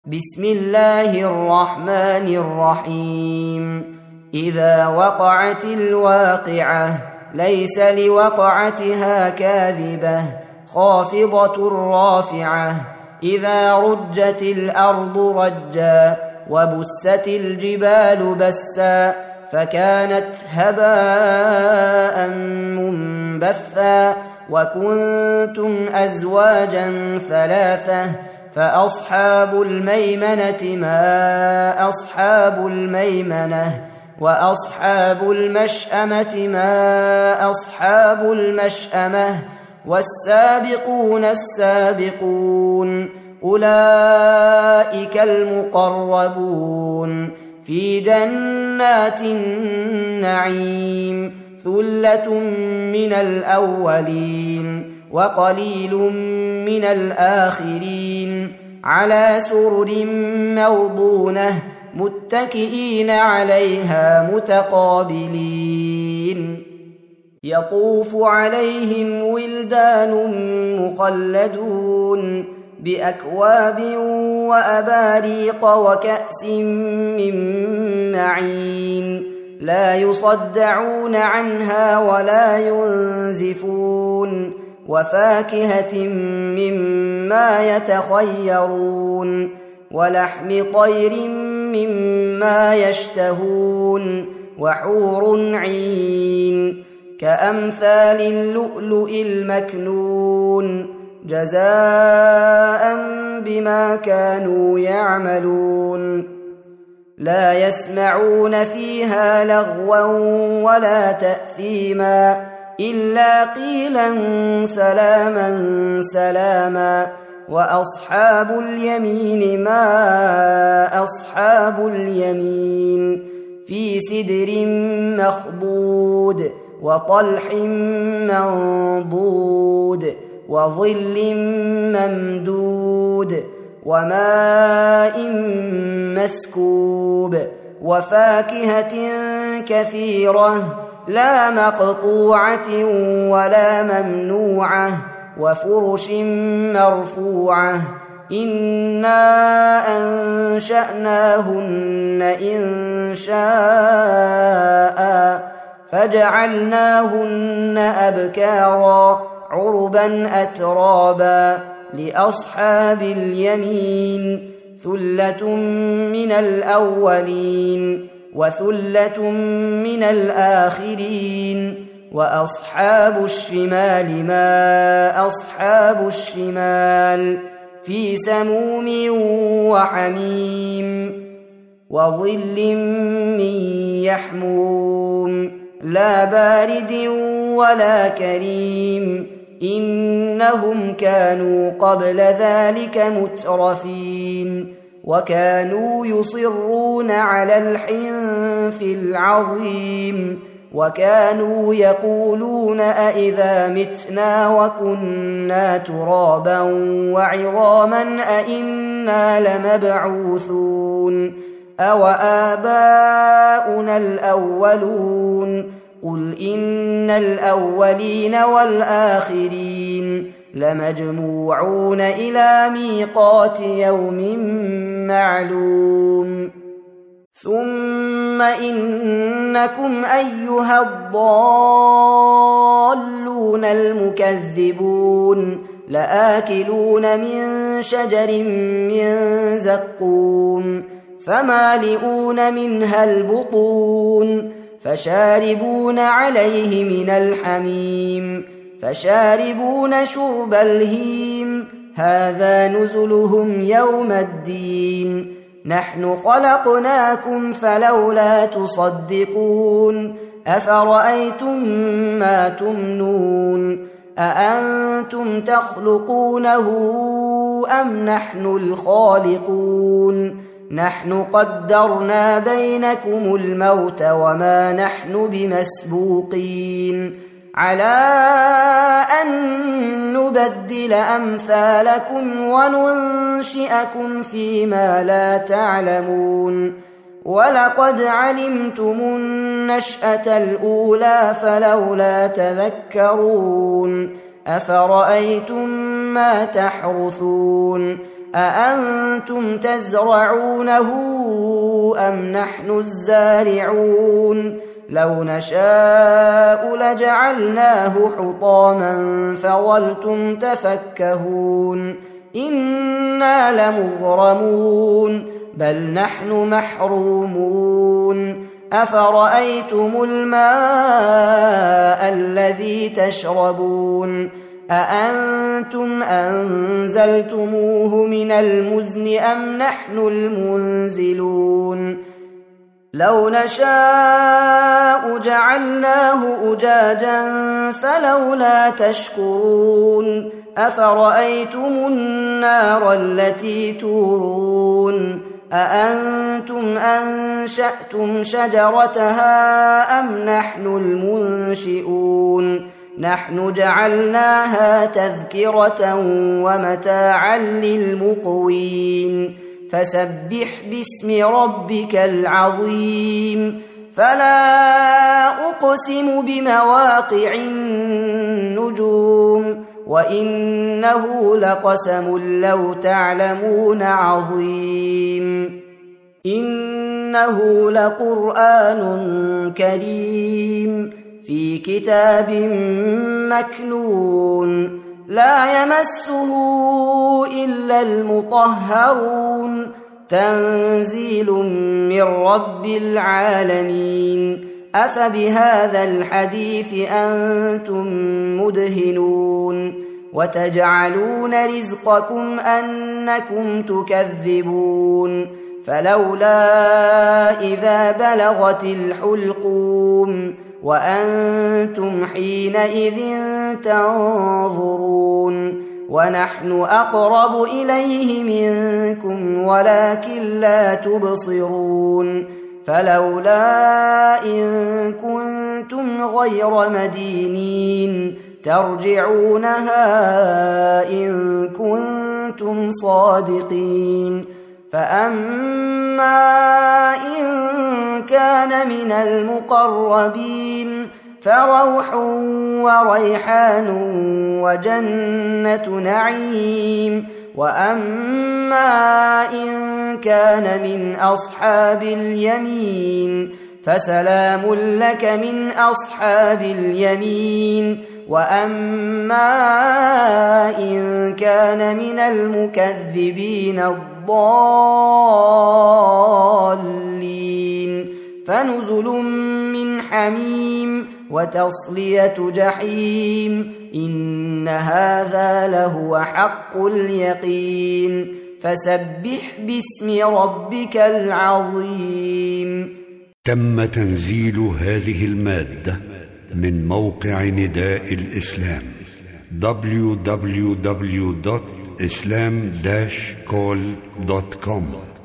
بسم الله الرحمن الرحيم. إذا وقعت الواقعة ليس لوقعتها كاذبة خافضة رافعة. إذا رجت الأرض رجا وبست الجبال بسا فكانت هباء منبثا وكنتم أزواجا ثلاثة فأصحاب الميمنة ما أصحاب الميمنة وأصحاب المشأمة ما أصحاب المشأمة والسابقون السابقون أولئك المقربون في جنات النعيم ثلة من الأولين وقليل من الآخرين على سرر موضونة متكئين عليها متقابلين يطوف عليهم ولدان مخلدون بأكواب وأباريق وكأس من معين لا يصدعون عنها ولا ينزفون وفاكهة مما يتخيرون ولحم طير مما يشتهون وحور عين كأمثال اللؤلؤ المكنون جزاء بما كانوا يعملون لا يسمعون فيها لغوا ولا تأثيما إلا قيلا سلاما سلاما وأصحاب اليمين ما أصحاب اليمين في سدر مخضود وطلح منضود وظل ممدود وماء مسكوب وفاكهة كثيرة لا مقطوعة ولا ممنوعة وفرش مرفوعة إنا أنشأناهن إنشاء فجعلناهن أبكارا عربا أترابا لأصحاب اليمين ثلة من الأولين وثلة من الآخرين وأصحاب الشمال ما أصحاب الشمال في سموم وحميم وظل من يحموم لا بارد ولا كريم إنهم كانوا قبل ذلك مترفين وكانوا يصرون على الحنث العظيم وكانوا يقولون أئذا متنا وكنا ترابا وعظاما أئنا لمبعوثون أو آباؤنا الأولون قل إن الأولين والآخرين لمجموعون إلى ميقات يوم معلوم ثم إنكم أيها الضالون المكذبون لآكلون من شجر من زقوم فمالئون منها البطون فشاربون عليه من الحميم فشاربون شرب الهيم هذا نزلهم يوم الدين نحن خلقناكم فلولا تصدقون أفرأيتم ما تمنون أأنتم تخلقونه أم نحن الخالقون نحن قدرنا بينكم الموت وما نحن بمسبوقين على أن نبدل أمثالكم وننشئكم فيما لا تعلمون ولقد علمتم النشأة الأولى فلولا تذكرون أفرأيتم ما تحرثون أأنتم تزرعونه أم نحن الزارعون لو نشاء لجعلناه حطاما فظلتم تفكهون إنا لمغرمون بل نحن محرومون أفرأيتم الماء الذي تشربون أأنتم أنزلتموه من المزن أم نحن المنزلون لو نشاء جعلناه أجاجا فلولا تشكرون أفرأيتم النار التي تورون أأنتم أنشأتم شجرتها أم نحن المنشئون نحن جعلناها تذكرة ومتاعا للمقوين فسبح باسم ربك العظيم فلا أقسم بمواقع النجوم وإنه لقسم لو تعلمون عظيم إنه لقرآن كريم في كتاب مكنون لا يمسه إلا المطهرون تنزيل من رب العالمين أفبهذا الحديث أنتم مدهنون وتجعلون رزقكم أنكم تكذبون فلولا إذا بلغت الحلقوم وأنتم حينئذ تنظرون ونحن أقرب إليه منكم ولكن لا تبصرون فلولا إن كنتم غير مدينين ترجعونها إن كنتم صادقين فأما إن كان من المقربين فروح وريحان وجنة نعيم وأما إن كان من أصحاب اليمين فسلام لك من أصحاب اليمين وأما إن كان من المكذبين الضالين فنزل من حميم وتصلية جحيم إن هذا لهو حق اليقين فسبح باسم ربك العظيم. تم تنزيل هذه المادة من موقع نداء الإسلام www.islam-call.com